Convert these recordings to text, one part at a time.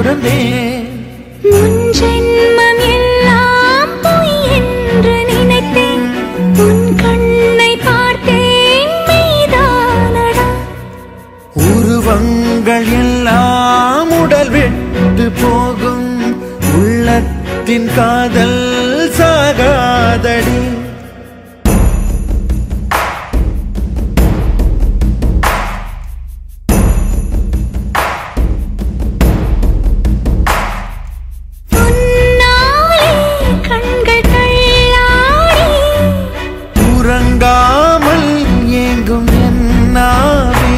துறந்தேன். முன் ஜென்மம் எல்லாம் பொய் என்று நினைத்தேன். உன் கண்ணை பார்த்தேன் மெய்தானடா. உருவங்கள் எல்லாம் உடல் விட்டு போகும். உள்ளத்தின் காதல் சாகாதடி. உறங்காமல் ஏங்கும் என்னாவே.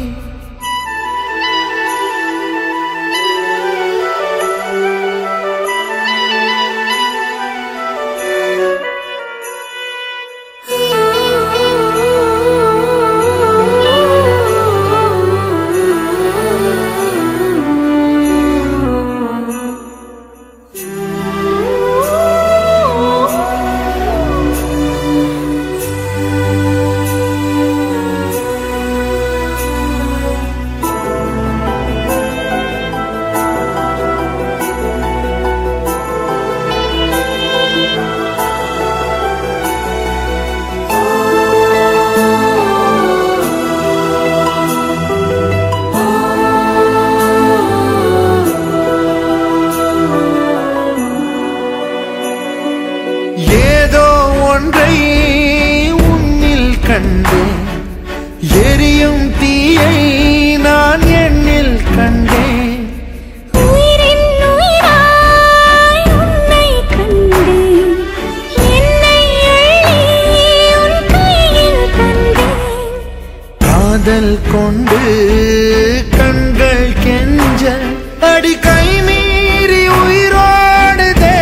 ஏதோ ஒன்றை உன்னில் கண்டேன். எரியும் தீயை நான் எண்ணில் கண்டேன். உயிரின் உயிராய் உன்னை கண்டேன். என்னை அள்ளி உன் கையில் தந்தேன். காதல் கொண்டு கண்கள் கெஞ்ச அடி கை மீறி உயிரோடுதே.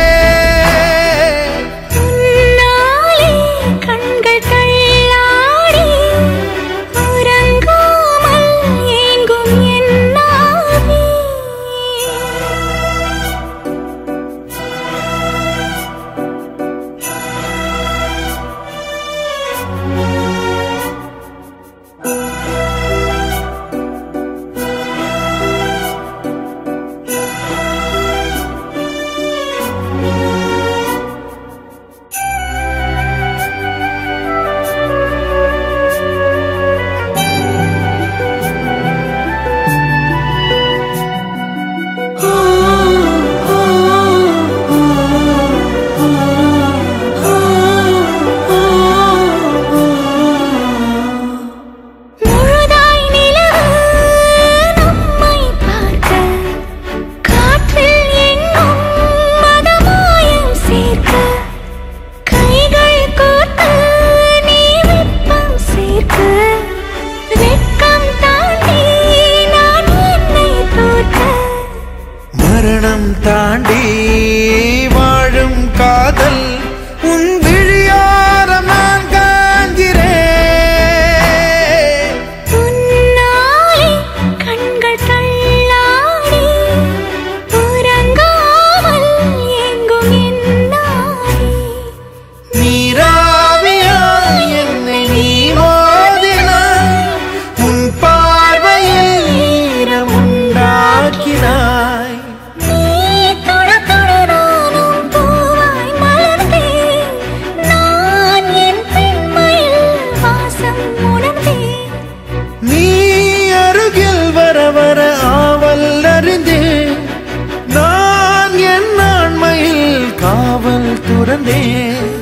மரணம் தாண்டி வாழும் காதல் உன் விழியோரம் நான் காண்கிறேன். உன்னாலே கண்கள் தள்ளாடி உறங்காமல் ஏங்கும் என்னாலே. நீராவியாய் என்னை நீ மோதினாய். உன் பார்வையில் ஈரம் உண்டாக்கினாய். நீ அருகில் வர வர ஆவல் அறிந்தேன். நான் என் ஆண்மையில் காவல் துறந்தேன்.